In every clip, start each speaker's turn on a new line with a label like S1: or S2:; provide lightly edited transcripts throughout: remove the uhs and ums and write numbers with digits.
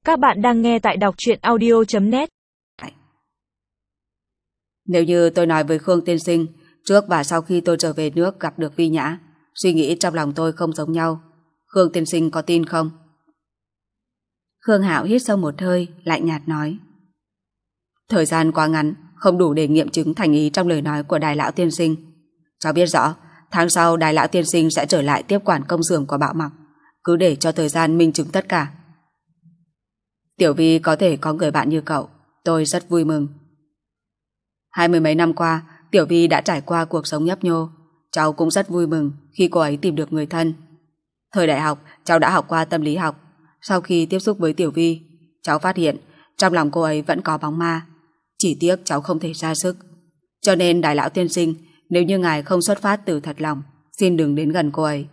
S1: Các bạn đang nghe tại đọc truyện audio.net.
S2: Nếu như tôi nói với Khương tiên sinh trước và sau khi tôi trở về nước gặp được Vi Nhã, suy nghĩ trong lòng tôi không giống nhau, Khương tiên sinh có tin không? Khương Hạo hít sâu một hơi, lạnh nhạt nói: Thời gian quá ngắn, không đủ để nghiệm chứng thành ý trong lời nói của Đài lão tiên sinh. Cháu biết rõ, tháng sau Đài lão tiên sinh sẽ trở lại tiếp quản công xưởng của Bảo Mặc, cứ để cho thời gian minh chứng tất cả. Tiểu Vi có thể có người bạn như cậu, tôi rất vui mừng. 20 mấy năm qua, Tiểu Vi đã trải qua cuộc sống nhấp nhô, cháu cũng rất vui mừng khi cô ấy tìm được người thân. Thời đại học, cháu đã học qua tâm lý học. Sau khi tiếp xúc với Tiểu Vi, cháu phát hiện trong lòng cô ấy vẫn có bóng ma. Chỉ tiếc cháu không thể ra sức. Cho nên Đại lão tiên sinh, nếu như ngài không xuất phát từ thật lòng, xin đừng đến gần cô ấy.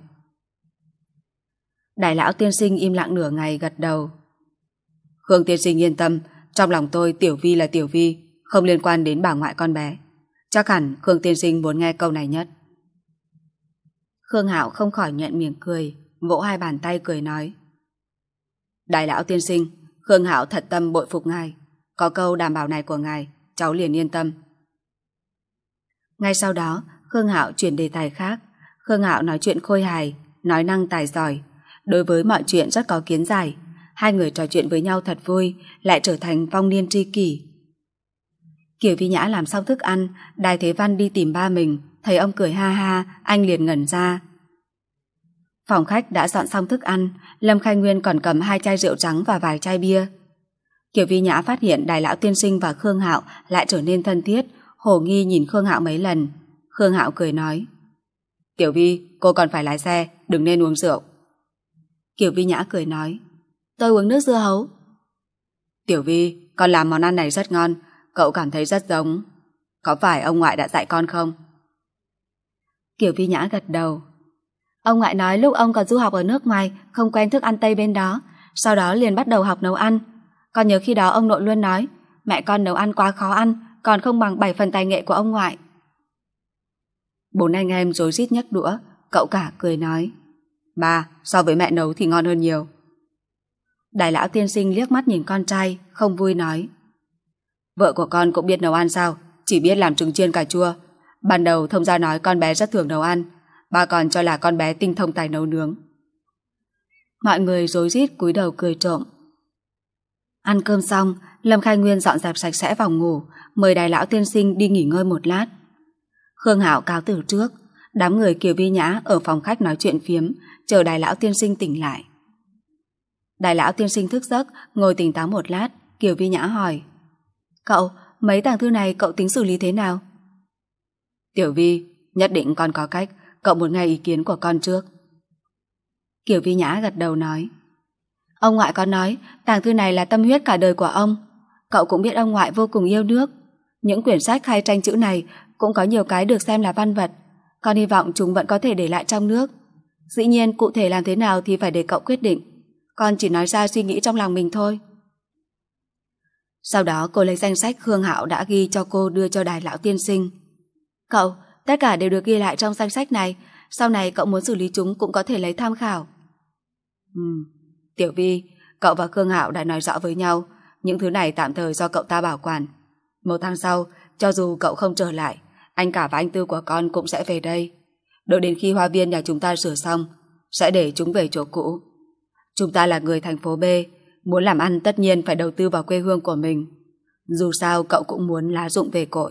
S2: Đại lão tiên sinh im lặng nửa ngày gật đầu. Khương tiên sinh yên tâm, trong lòng tôi Tiểu Vi là Tiểu Vi, không liên quan đến bà ngoại con bé. Chắc hẳn Khương tiên sinh muốn nghe câu này nhất. Khương Hạo không khỏi nhoẻn miệng cười, vỗ hai bàn tay cười nói: Đại lão tiên sinh, Khương Hạo thật tâm bội phục ngài. Có câu đảm bảo này của ngài, cháu liền yên tâm. Ngay sau đó, Khương Hạo chuyển đề tài khác. Khương Hạo nói chuyện khôi hài, nói năng tài giỏi, đối với mọi chuyện rất có kiến giải. Hai người trò chuyện với nhau thật vui, lại trở thành vong niên tri kỷ. Kiều Vi Nhã làm xong thức ăn, Đài Thế Văn đi tìm ba mình, thấy ông cười ha ha, anh liền ngẩn ra. Phòng khách đã dọn xong thức ăn, Lâm Khai Nguyên còn cầm 2 chai rượu trắng và vài chai bia. Kiều Vi Nhã phát hiện Đài lão tiên sinh và Khương Hạo lại trở nên thân thiết, hồ nghi nhìn Khương Hạo mấy lần. Khương Hạo cười nói: Tiểu Vi, cô còn phải lái xe, đừng nên uống rượu. Kiều Vi Nhã cười nói: Tôi uống nước dưa hấu. Tiểu Vi, con làm món ăn này rất ngon, cậu cảm thấy rất giống. Có phải ông ngoại đã dạy con không? Kiều Vi Nhã gật đầu. Ông ngoại nói lúc ông còn du học ở nước ngoài, không quen thức ăn Tây bên đó, sau đó liền bắt đầu học nấu ăn. Con nhớ khi đó ông nội luôn nói, mẹ con nấu ăn quá khó ăn, còn không bằng 7 phần tài nghệ của ông ngoại. 4 anh em rối rít nhấc đũa, cậu cả cười nói: Ba, so với mẹ nấu thì ngon hơn nhiều. Đại lão tiên sinh liếc mắt nhìn con trai, không vui nói: Vợ của con cũng biết nấu ăn sao? Chỉ biết làm trứng chiên cà chua. Ban đầu thông gia nói con bé rất thường nấu ăn, ba còn cho là con bé tinh thông tài nấu nướng. Mọi người rối rít cúi đầu cười trộm. Ăn cơm xong, Lâm Khai Nguyên dọn dẹp sạch sẽ phòng ngủ, mời Đại lão tiên sinh đi nghỉ ngơi một lát. Khương Hạo cáo từ trước, đám người Kiều Vi Nhã ở phòng khách nói chuyện phiếm, chờ Đại lão tiên sinh tỉnh lại. Đại lão tiên sinh thức giấc, ngồi tỉnh táo một lát. Kiều Vi Nhã hỏi: Cậu, mấy tàng thư này cậu tính xử lý thế nào? Tiểu Vi, nhất định con có cách, cậu muốn nghe ý kiến của con trước. Kiều Vi Nhã gật đầu nói: Ông ngoại con nói tàng thư này là tâm huyết cả đời của ông. Cậu cũng biết ông ngoại vô cùng yêu nước. Những quyển sách hay tranh chữ này cũng có nhiều cái được xem là văn vật. Con hy vọng chúng vẫn có thể để lại trong nước. Dĩ nhiên cụ thể làm thế nào thì phải để cậu quyết định. Con chỉ nói ra suy nghĩ trong lòng mình thôi. Sau đó cô lấy danh sách Khương Hạo đã ghi cho cô đưa cho Đài lão tiên sinh. Cậu, tất cả đều được ghi lại trong danh sách này. Sau này cậu muốn xử lý chúng cũng có thể lấy tham khảo. Tiểu Vi, cậu và Khương Hạo đã nói rõ với nhau, những thứ này tạm thời do cậu ta bảo quản. 1 tháng sau, cho dù cậu không trở lại, anh cả và anh Tư của con cũng sẽ về đây. Đợi đến khi hoa viên nhà chúng ta sửa xong, sẽ để chúng về chỗ cũ. Chúng ta là người thành phố B, muốn làm ăn tất nhiên phải đầu tư vào quê hương của mình. Dù sao cậu cũng muốn lá rụng về cội.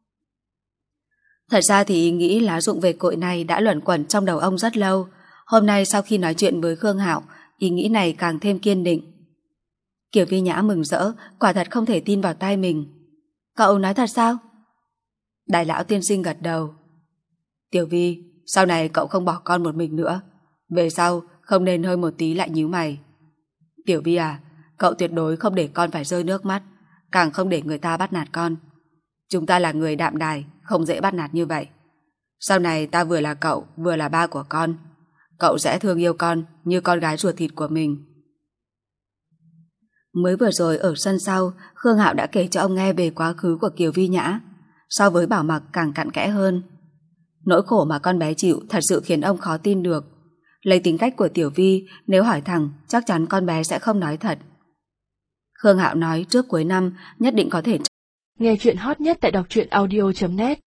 S2: Thật ra thì ý nghĩ lá rụng về cội này đã luẩn quẩn trong đầu ông rất lâu. Hôm nay sau khi nói chuyện với Khương Hạo, ý nghĩ này càng thêm kiên định. Kiều Vi Nhã mừng rỡ, quả thật không thể tin vào tai mình. Cậu nói thật sao? Đại lão tiên sinh gật đầu. Tiểu Vi, sau này cậu không bỏ con một mình nữa. Về sau không nên hơi một tí lại nhíu mày. Tiểu Vi à, cậu tuyệt đối không để con phải rơi nước mắt, càng không để người ta bắt nạt con. Chúng ta là người đạm đài, không dễ bắt nạt như vậy. Sau này ta vừa là cậu, vừa là ba của con. Cậu sẽ thương yêu con như con gái ruột thịt của mình. Mới vừa rồi ở sân sau, Khương Hạo đã kể cho ông nghe về quá khứ của Kiều Vi Nhã. So với Bảo Mặc càng cặn kẽ hơn. Nỗi khổ mà con bé chịu thật sự khiến ông khó tin được. Lấy tính cách của Tiểu Vi, nếu hỏi thẳng chắc chắn con bé sẽ không nói thật. Khương Hạo nói trước cuối năm nhất định có thể.
S1: Nghe chuyện hot nhất tại đọc truyện audio.net